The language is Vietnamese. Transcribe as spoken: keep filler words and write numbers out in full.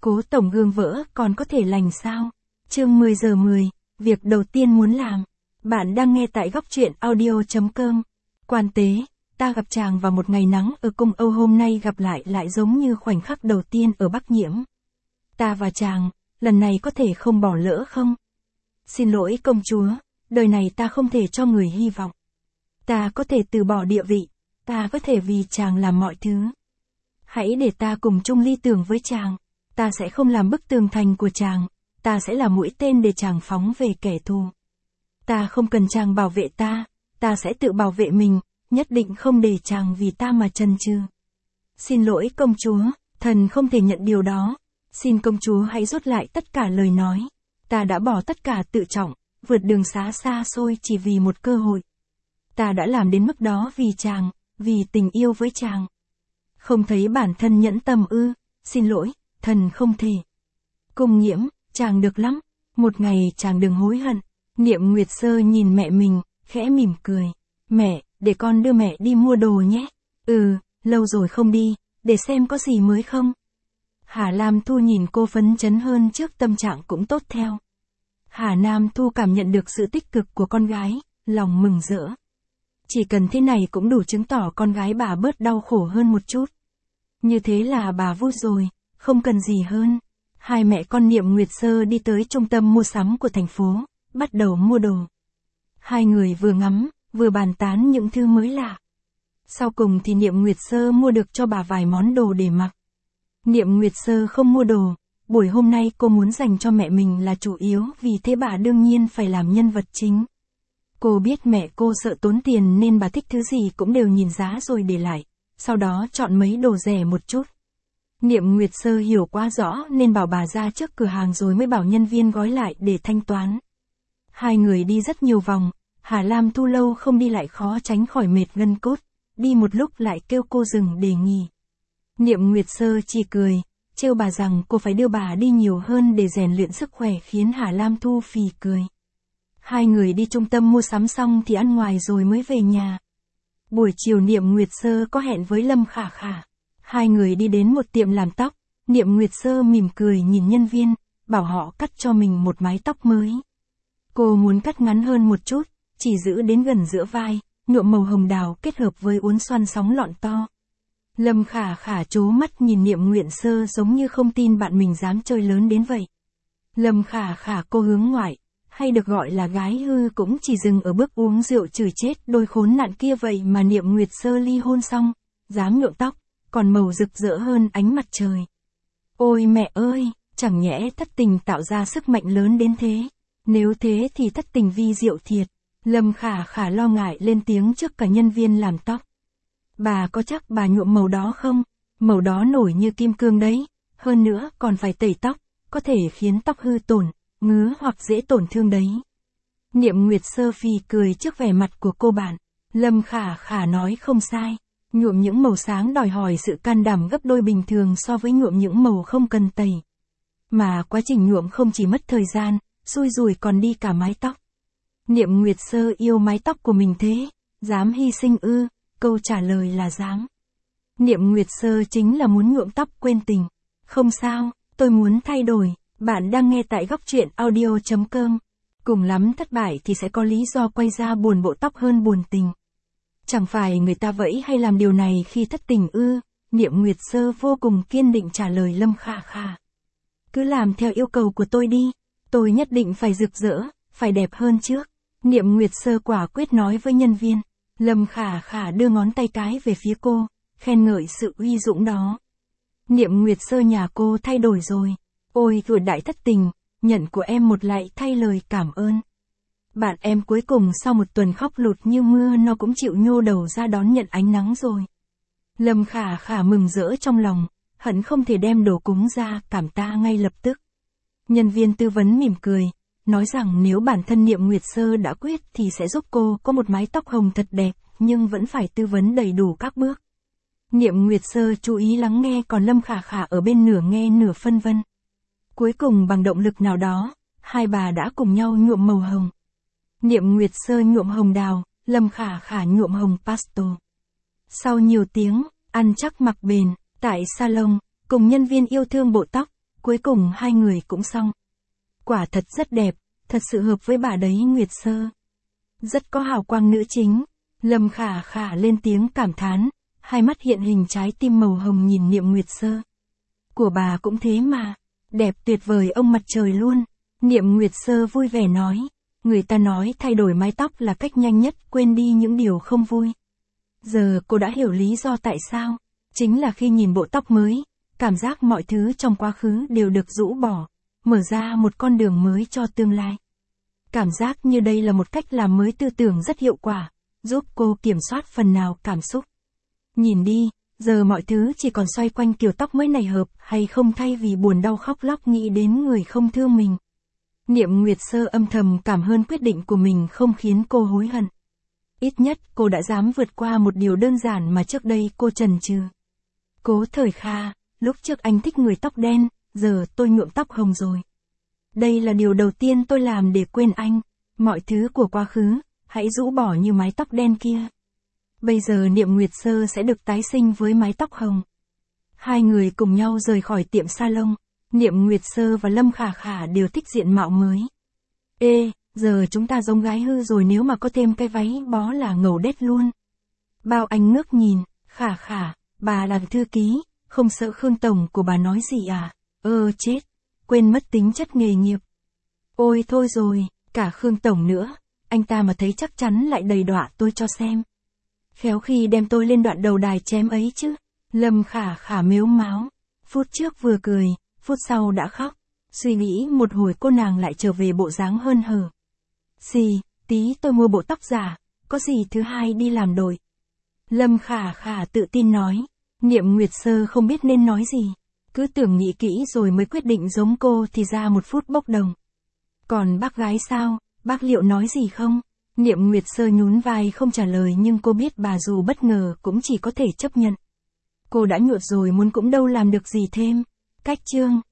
Cố tổng gương vỡ còn có thể lành sao? Chương mười giờ mười, việc đầu tiên muốn làm. Bạn đang nghe tại góc truyện audio chấm com. Quan tế, ta gặp chàng vào một ngày nắng ở cung Âu, hôm nay gặp lại lại giống như khoảnh khắc đầu tiên ở Bắc Nhiễm. Ta và chàng, lần này có thể không bỏ lỡ không? Xin lỗi công chúa, đời này ta không thể cho người hy vọng. Ta có thể từ bỏ địa vị, ta có thể vì chàng làm mọi thứ. Hãy để ta cùng chung ly tưởng với chàng, ta sẽ không làm bức tường thành của chàng, ta sẽ là mũi tên để chàng phóng về kẻ thù. Ta không cần chàng bảo vệ ta, ta sẽ tự bảo vệ mình, nhất định không để chàng vì ta mà chần chừ. Xin lỗi công chúa, thần không thể nhận điều đó, xin công chúa hãy rút lại tất cả lời nói. Ta đã bỏ tất cả tự trọng, vượt đường xá xa xôi chỉ vì một cơ hội. Ta đã làm đến mức đó vì chàng, vì tình yêu với chàng. Không thấy bản thân nhẫn tâm ư, xin lỗi, thần không thể. Cung Nhiễm, chàng được lắm, một ngày chàng đừng hối hận. Niệm Nguyệt Sơ nhìn mẹ mình, khẽ mỉm cười. Mẹ, để con đưa mẹ đi mua đồ nhé. Ừ, lâu rồi không đi, để xem có gì mới không. Hà Lam Thu nhìn cô phấn chấn hơn trước, tâm trạng cũng tốt theo. Hà Nam Thu cảm nhận được sự tích cực của con gái, lòng mừng rỡ. Chỉ cần thế này cũng đủ chứng tỏ con gái bà bớt đau khổ hơn một chút. Như thế là bà vui rồi, không cần gì hơn. Hai mẹ con Niệm Nguyệt Sơ đi tới trung tâm mua sắm của thành phố, bắt đầu mua đồ. Hai người vừa ngắm, vừa bàn tán những thứ mới lạ. Sau cùng thì Niệm Nguyệt Sơ mua được cho bà vài món đồ để mặc. Niệm Nguyệt Sơ không mua đồ, buổi hôm nay cô muốn dành cho mẹ mình là chủ yếu, vì thế bà đương nhiên phải làm nhân vật chính. Cô biết mẹ cô sợ tốn tiền nên bà thích thứ gì cũng đều nhìn giá rồi để lại, sau đó chọn mấy đồ rẻ một chút. Niệm Nguyệt Sơ hiểu quá rõ nên bảo bà ra trước cửa hàng rồi mới bảo nhân viên gói lại để thanh toán. Hai người đi rất nhiều vòng, Hà Lam Thu lâu không đi lại khó tránh khỏi mệt gân cốt, đi một lúc lại kêu cô dừng để nghỉ. Niệm Nguyệt Sơ chỉ cười, trêu bà rằng cô phải đưa bà đi nhiều hơn để rèn luyện sức khỏe, khiến Hà Lam Thu phì cười. Hai người đi trung tâm mua sắm xong thì ăn ngoài rồi mới về nhà. Buổi chiều Niệm Nguyệt Sơ có hẹn với Lâm Khả Khả. Hai người đi đến một tiệm làm tóc, Niệm Nguyệt Sơ mỉm cười nhìn nhân viên, bảo họ cắt cho mình một mái tóc mới. Cô muốn cắt ngắn hơn một chút, chỉ giữ đến gần giữa vai, nhuộm màu hồng đào kết hợp với uốn xoăn sóng lọn to. Lâm Khả Khả trố mắt nhìn Niệm Nguyệt Sơ giống như không tin bạn mình dám chơi lớn đến vậy. Lâm Khả Khả cô hướng ngoại, hay được gọi là gái hư, cũng chỉ dừng ở bước uống rượu chửi chết đôi khốn nạn kia vậy mà Niệm Nguyệt Sơ ly hôn xong, dám nhuộm tóc, còn màu rực rỡ hơn ánh mặt trời. Ôi mẹ ơi, chẳng nhẽ thất tình tạo ra sức mạnh lớn đến thế. Nếu thế thì thất tình vi diệu thiệt. Lâm Khả Khả lo ngại lên tiếng trước cả nhân viên làm tóc. Bà có chắc bà nhuộm màu đó không? Màu đó nổi như kim cương đấy. Hơn nữa còn phải tẩy tóc, có thể khiến tóc hư tổn, ngứa hoặc dễ tổn thương đấy. Niệm Nguyệt Sơ phì cười trước vẻ mặt của cô bạn. Lâm Khả Khả nói không sai. Nhuộm những màu sáng đòi hỏi sự can đảm gấp đôi bình thường so với nhuộm những màu không cần tẩy. Mà quá trình nhuộm không chỉ mất thời gian, xui rủi còn đi cả mái tóc. Niệm Nguyệt Sơ yêu mái tóc của mình thế, dám hy sinh ư? Câu trả lời là dám. Niệm Nguyệt Sơ chính là muốn nhuộm tóc quên tình. Không sao, tôi muốn thay đổi. Bạn đang nghe tại góc truyện audio chấm com. Cùng lắm thất bại thì sẽ có lý do quay ra buồn bộ tóc hơn buồn tình. Chẳng phải người ta vẫy hay làm điều này khi thất tình ư? Niệm Nguyệt Sơ vô cùng kiên định trả lời Lâm Khả Khả. Cứ làm theo yêu cầu của tôi đi, tôi nhất định phải rực rỡ, phải đẹp hơn trước. Niệm Nguyệt Sơ quả quyết nói với nhân viên. Lâm Khả Khả đưa ngón tay cái về phía cô, khen ngợi sự uy dũng đó. Niệm Nguyệt Sơ nhà cô thay đổi rồi. Ôi vừa đại thất tình, nhận của em một lại thay lời cảm ơn. Bạn em cuối cùng sau một tuần khóc lụt như mưa nó cũng chịu nhô đầu ra đón nhận ánh nắng rồi. Lâm Khả Khả mừng rỡ trong lòng, hận không thể đem đồ cúng ra cảm tạ ngay lập tức. Nhân viên tư vấn mỉm cười, nói rằng nếu bản thân Niệm Nguyệt Sơ đã quyết thì sẽ giúp cô có một mái tóc hồng thật đẹp, nhưng vẫn phải tư vấn đầy đủ các bước. Niệm Nguyệt Sơ chú ý lắng nghe, còn Lâm Khả Khả ở bên nửa nghe nửa phân vân. Cuối cùng bằng động lực nào đó, hai bà đã cùng nhau nhuộm màu hồng. Niệm Nguyệt Sơ nhuộm hồng đào, Lâm Khả Khả nhuộm hồng pastel. Sau nhiều tiếng, ăn chắc mặc bền, tại salon, cùng nhân viên yêu thương bộ tóc, Cuối cùng hai người cũng xong. Quả thật rất đẹp, thật sự hợp với bà đấy Nguyệt Sơ. Rất có hào quang nữ chính. Lâm Khả Khả lên tiếng cảm thán, hai mắt hiện hình trái tim màu hồng nhìn Niệm Nguyệt Sơ. Của bà cũng thế mà, đẹp tuyệt vời ông mặt trời luôn. Niệm Nguyệt Sơ vui vẻ nói, người ta nói thay đổi mái tóc là cách nhanh nhất quên đi những điều không vui. Giờ cô đã hiểu lý do tại sao, chính là khi nhìn bộ tóc mới, cảm giác mọi thứ trong quá khứ đều được rũ bỏ, mở ra một con đường mới cho tương lai. Cảm giác như đây là một cách làm mới tư tưởng rất hiệu quả, giúp cô kiểm soát phần nào cảm xúc. Nhìn đi, giờ mọi thứ chỉ còn xoay quanh kiểu tóc mới này hợp hay không thay vì buồn đau khóc lóc nghĩ đến người không thương mình. Niệm Nguyệt Sơ âm thầm cảm ơn quyết định của mình không khiến cô hối hận. Ít nhất cô đã dám vượt qua một điều đơn giản mà trước đây cô chần chừ. Cố Thời Kha, lúc trước anh thích người tóc đen, giờ tôi nhuộm tóc hồng rồi. Đây là điều đầu tiên tôi làm để quên anh, mọi thứ của quá khứ, hãy rũ bỏ như mái tóc đen kia. Bây giờ Niệm Nguyệt Sơ sẽ được tái sinh với mái tóc hồng. Hai người cùng nhau rời khỏi tiệm salon, Niệm Nguyệt Sơ và Lâm Khả Khả đều thích diện mạo mới. Ê, giờ chúng ta giống gái hư rồi, nếu mà có thêm cái váy bó là ngầu đét luôn. Bao Anh ngước nhìn, Khả Khả, bà là thư ký, không sợ Khương Tổng của bà nói gì à? Ơ chết, quên mất tính chất nghề nghiệp. Ôi thôi rồi, cả Khương Tổng nữa, anh ta mà thấy chắc chắn lại đầy đọa tôi cho xem. Khéo khi đem tôi lên đoạn đầu đài chém ấy chứ. Lâm Khả Khả mếu máo, phút trước vừa cười, phút sau đã khóc. Suy nghĩ một hồi cô nàng lại trở về bộ dáng hớn hở. Xì, tí tôi mua bộ tóc giả, có gì thứ hai đi làm đổi. Lâm Khả Khả tự tin nói. Niệm Nguyệt Sơ không biết nên nói gì, cứ tưởng nghĩ kỹ rồi mới quyết định giống cô thì ra một phút bốc đồng. Còn bác gái sao, bác liệu nói gì không? Niệm Nguyệt Sơ nhún vai không trả lời, nhưng cô biết bà dù bất ngờ cũng chỉ có thể chấp nhận. Cô đã nhuộm rồi muốn cũng đâu làm được gì thêm. Cách chương